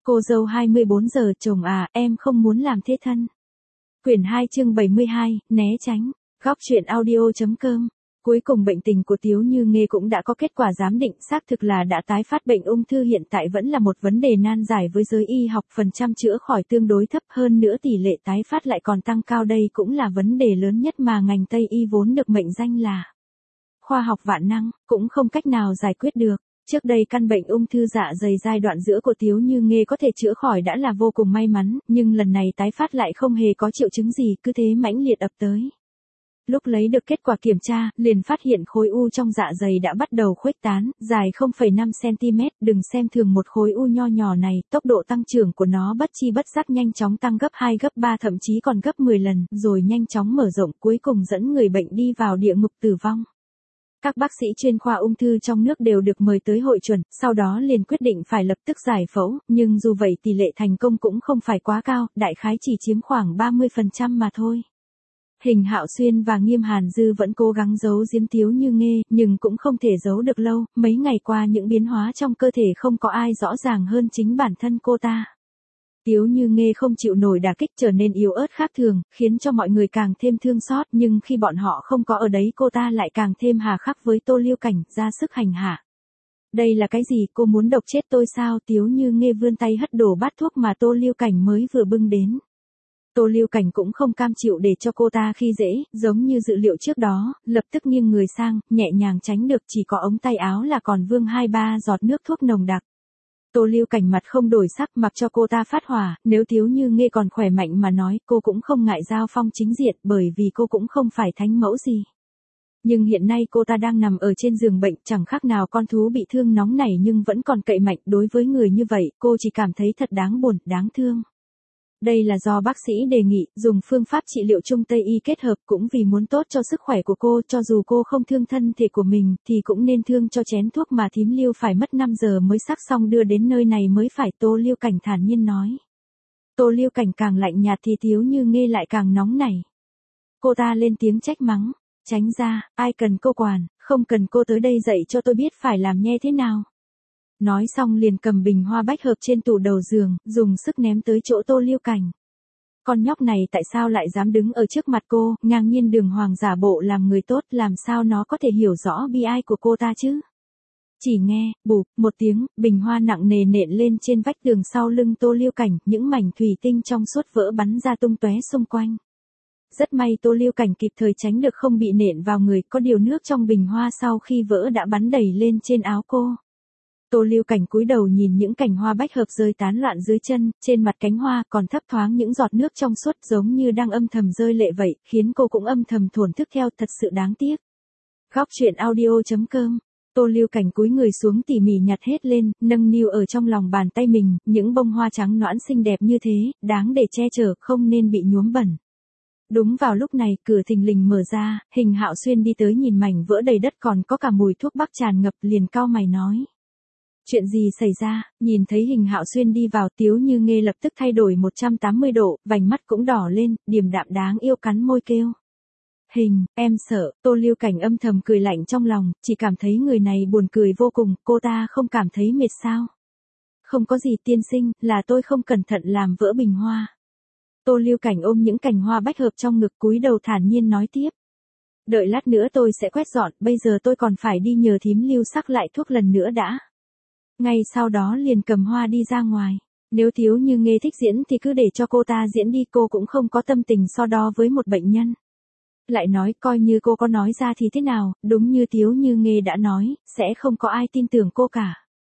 Cô dâu 24 giờ, chồng à, em không muốn làm thế thân. Quyển 2 chương 72, né tránh. Góc truyện audio.com. Cuối cùng bệnh tình của Tiếu Như Nghê cũng đã có kết quả giám định, xác thực là đã tái phát bệnh ung thư, hiện tại vẫn là một vấn đề nan giải với giới y học, phần trăm chữa khỏi tương đối thấp, hơn nữa tỷ lệ tái phát lại còn tăng cao, đây cũng là vấn đề lớn nhất mà ngành Tây y vốn được mệnh danh là khoa học vạn năng, cũng không cách nào giải quyết được. Trước đây căn bệnh ung thư dạ dày giai đoạn giữa của Tiếu Như Nghê có thể chữa khỏi đã là vô cùng may mắn, nhưng lần này tái phát lại không hề có triệu chứng gì, cứ thế mãnh liệt ập tới. Lúc lấy được kết quả kiểm tra, liền phát hiện khối u trong dạ dày đã bắt đầu khuếch tán, dài 0,5 cm, đừng xem thường một khối u nho nhỏ này, tốc độ tăng trưởng của nó bất chi bất giác nhanh chóng tăng gấp 2 gấp 3 thậm chí còn gấp 10 lần, rồi nhanh chóng mở rộng, cuối cùng dẫn người bệnh đi vào địa ngục tử vong. Các bác sĩ chuyên khoa ung thư trong nước đều được mời tới hội chuẩn, sau đó liền quyết định phải lập tức giải phẫu, nhưng dù vậy tỷ lệ thành công cũng không phải quá cao, đại khái chỉ chiếm khoảng 30% mà thôi. Hình Hạo Xuyên và Nghiêm Hàn Dư vẫn cố gắng giấu giếm Tiếu Như Nghê, nhưng cũng không thể giấu được lâu, mấy ngày qua những biến hóa trong cơ thể không có ai rõ ràng hơn chính bản thân cô ta. Tiếu Như Nghê không chịu nổi đả kích, trở nên yếu ớt khác thường, khiến cho mọi người càng thêm thương xót, nhưng khi bọn họ không có ở đấy cô ta lại càng thêm hà khắc với Tô Liêu Cảnh, ra sức hành hạ. Đây là cái gì, cô muốn độc chết tôi sao? Tiếu Như Nghê vươn tay hất đổ bát thuốc mà Tô Liêu Cảnh mới vừa bưng đến. Tô Liêu Cảnh cũng không cam chịu để cho cô ta khi dễ, giống như dự liệu trước đó, lập tức nghiêng người sang, nhẹ nhàng tránh được, chỉ có ống tay áo là còn vương 2-3 giọt nước thuốc nồng đặc. Tô Liêu Cảnh mặt không đổi sắc, mặc cho cô ta phát hỏa, nếu Tiếu Như Nghê còn khỏe mạnh mà nói, cô cũng không ngại giao phong chính diện, bởi vì cô cũng không phải thánh mẫu gì. Nhưng hiện nay cô ta đang nằm ở trên giường bệnh, chẳng khác nào con thú bị thương nóng nảy nhưng vẫn còn cậy mạnh, đối với người như vậy, cô chỉ cảm thấy thật đáng buồn, đáng thương. Đây là do bác sĩ đề nghị, dùng phương pháp trị liệu Trung Tây y kết hợp, cũng vì muốn tốt cho sức khỏe của cô, cho dù cô không thương thân thể của mình, thì cũng nên thương cho chén thuốc mà thím Liêu phải mất 5 giờ mới sắc xong đưa đến nơi này mới phải. Tô Liêu Cảnh thản nhiên nói. Tô Liêu Cảnh càng lạnh nhạt thì Tiếu Như Nghê lại càng nóng nảy. Cô ta lên tiếng trách mắng, tránh ra, ai cần cô quản, không cần cô tới đây dạy cho tôi biết phải làm nhe thế nào. Nói xong liền cầm bình hoa bách hợp trên tủ đầu giường, dùng sức ném tới chỗ Tô Liêu Cảnh. Con nhóc này tại sao lại dám đứng ở trước mặt cô, ngang nhiên đường hoàng giả bộ làm người tốt, làm sao nó có thể hiểu rõ bi ai của cô ta chứ? Chỉ nghe, bụp, một tiếng, bình hoa nặng nề nện lên trên vách tường sau lưng Tô Liêu Cảnh, những mảnh thủy tinh trong suốt vỡ bắn ra tung tóe xung quanh. Rất may Tô Liêu Cảnh kịp thời tránh được không bị nện vào người, có điều nước trong bình hoa sau khi vỡ đã bắn đầy lên trên áo cô. Tô Liêu Cảnh cúi đầu nhìn những cành hoa bách hợp rơi tán loạn dưới chân, trên mặt cánh hoa còn thấp thoáng những giọt nước trong suốt giống như đang âm thầm rơi lệ vậy, khiến cô cũng âm thầm thổn thức theo, thật sự đáng tiếc. Góc truyện audio.com. Tô Liêu Cảnh cúi người xuống tỉ mỉ nhặt hết lên, nâng niu ở trong lòng bàn tay mình, những bông hoa trắng nõn xinh đẹp như thế, đáng để che chở, không nên bị nhuốm bẩn. Đúng vào lúc này, cửa thình lình mở ra, Hình Hạo Xuyên đi tới nhìn mảnh vỡ đầy đất còn có cả mùi thuốc bắc tràn ngập, liền cau mày nói. Chuyện gì xảy ra? Nhìn thấy Hình Hạo Xuyên đi vào, Tiếu Như Nghê lập tức thay đổi 180 độ, vành mắt cũng đỏ lên, điềm đạm đáng yêu cắn môi kêu. Hình, em sợ. Tô Liêu Cảnh âm thầm cười lạnh trong lòng, chỉ cảm thấy người này buồn cười vô cùng, cô ta không cảm thấy mệt sao? Không có gì tiên sinh, là tôi không cẩn thận làm vỡ bình hoa. Tô Liêu Cảnh ôm những cành hoa bách hợp trong ngực cúi đầu thản nhiên nói tiếp. Đợi lát nữa tôi sẽ quét dọn, bây giờ tôi còn phải đi nhờ thím Lưu sắc lại thuốc lần nữa đã. Ngay sau đó liền cầm hoa đi ra ngoài. Nếu Tiếu Như Nghê thích diễn thì cứ để cho cô ta diễn đi, cô cũng không có tâm tình so đo với một bệnh nhân. Lại nói coi như cô có nói ra thì thế nào, đúng như Tiếu Như Nghê đã nói, sẽ không có ai tin tưởng cô cả.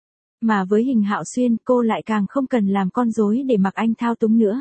Mà với Hình Hạo Xuyên cô lại càng không cần làm con rối để mặc anh thao túng nữa.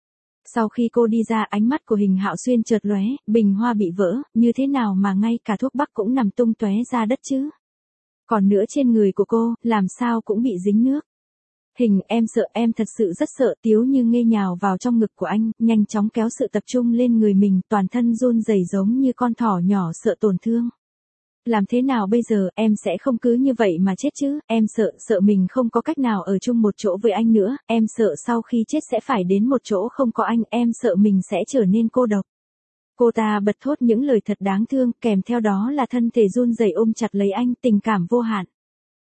Sau khi cô đi ra, ánh mắt của Hình Hạo Xuyên chợt lóe, bình hoa bị vỡ, như thế nào mà ngay cả thuốc bắc cũng nằm tung tóe ra đất chứ? Còn nữa trên người của cô, làm sao cũng bị dính nước. Hình, em sợ, em thật sự rất sợ. Tiếu Như Nghê nhào vào trong ngực của anh, nhanh chóng kéo sự tập trung lên người mình, toàn thân run rẩy giống như con thỏ nhỏ sợ tổn thương. Làm thế nào bây giờ, em sẽ không cứ như vậy mà chết chứ, em sợ mình không có cách nào ở chung một chỗ với anh nữa, em sợ sau khi chết sẽ phải đến một chỗ không có anh, em sợ mình sẽ trở nên cô độc. Cô ta bật thốt những lời thật đáng thương, kèm theo đó là thân thể run rẩy ôm chặt lấy anh, tình cảm vô hạn.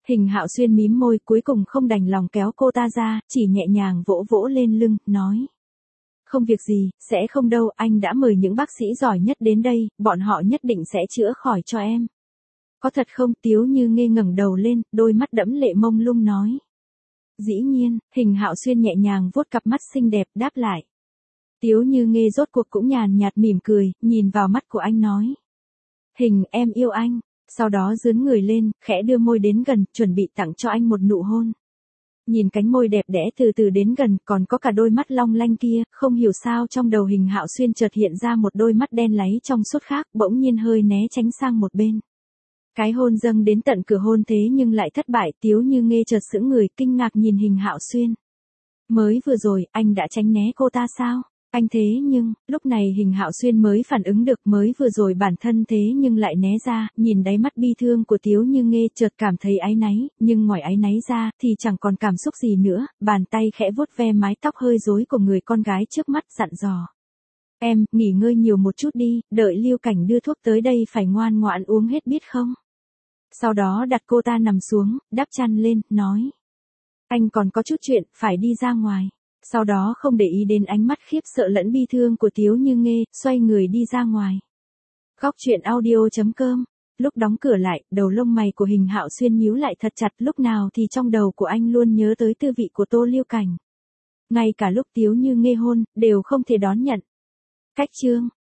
Hình Hạo Xuyên mím môi cuối cùng không đành lòng kéo cô ta ra, chỉ nhẹ nhàng vỗ vỗ lên lưng, nói. Không việc gì, sẽ không đâu, anh đã mời những bác sĩ giỏi nhất đến đây, bọn họ nhất định sẽ chữa khỏi cho em. Có thật không? Tiếu Như Nghê ngẩng đầu lên, đôi mắt đẫm lệ mông lung nói. Dĩ nhiên, Hình Hạo Xuyên nhẹ nhàng vuốt cặp mắt xinh đẹp đáp lại. Tiếu Như Nghê rốt cuộc cũng nhàn nhạt mỉm cười, nhìn vào mắt của anh nói. Hình, em yêu anh. Sau đó dướn người lên, khẽ đưa môi đến gần, chuẩn bị tặng cho anh một nụ hôn. Nhìn cánh môi đẹp đẽ từ từ đến gần, còn có cả đôi mắt long lanh kia, không hiểu sao trong đầu Hình Hạo Xuyên chợt hiện ra một đôi mắt đen láy trong suốt khác, bỗng nhiên hơi né tránh sang một bên. Cái hôn dâng đến tận cửa hôn thế nhưng lại thất bại, Tiếu Như Nghê chợt sững người, kinh ngạc nhìn Hình Hạo Xuyên. Mới vừa rồi, anh đã tránh né cô ta sao? Anh thế nhưng, lúc này Hình Hạo Xuyên mới phản ứng được, mới vừa rồi bản thân thế nhưng lại né ra, nhìn đáy mắt bi thương của Tiếu Như Nghê chợt cảm thấy áy náy, nhưng ngoài áy náy ra thì chẳng còn cảm xúc gì nữa, bàn tay khẽ vuốt ve mái tóc hơi rối của người con gái trước mắt dặn dò. Em, nghỉ ngơi nhiều một chút đi, đợi Lưu Cảnh đưa thuốc tới đây phải ngoan ngoãn uống hết biết không? Sau đó đặt cô ta nằm xuống, đắp chăn lên, nói. Anh còn có chút chuyện, phải đi ra ngoài. Sau đó không để ý đến ánh mắt khiếp sợ lẫn bi thương của Tiếu Như Nghê, xoay người đi ra ngoài. Góc truyện audio.com. Lúc đóng cửa lại, đầu lông mày của Hình Hạo Xuyên nhíu lại thật chặt, lúc nào thì trong đầu của anh luôn nhớ tới tư vị của Tô Lưu Cảnh. Ngay cả lúc Tiếu Như Nghê hôn, đều không thể đón nhận. Cách chương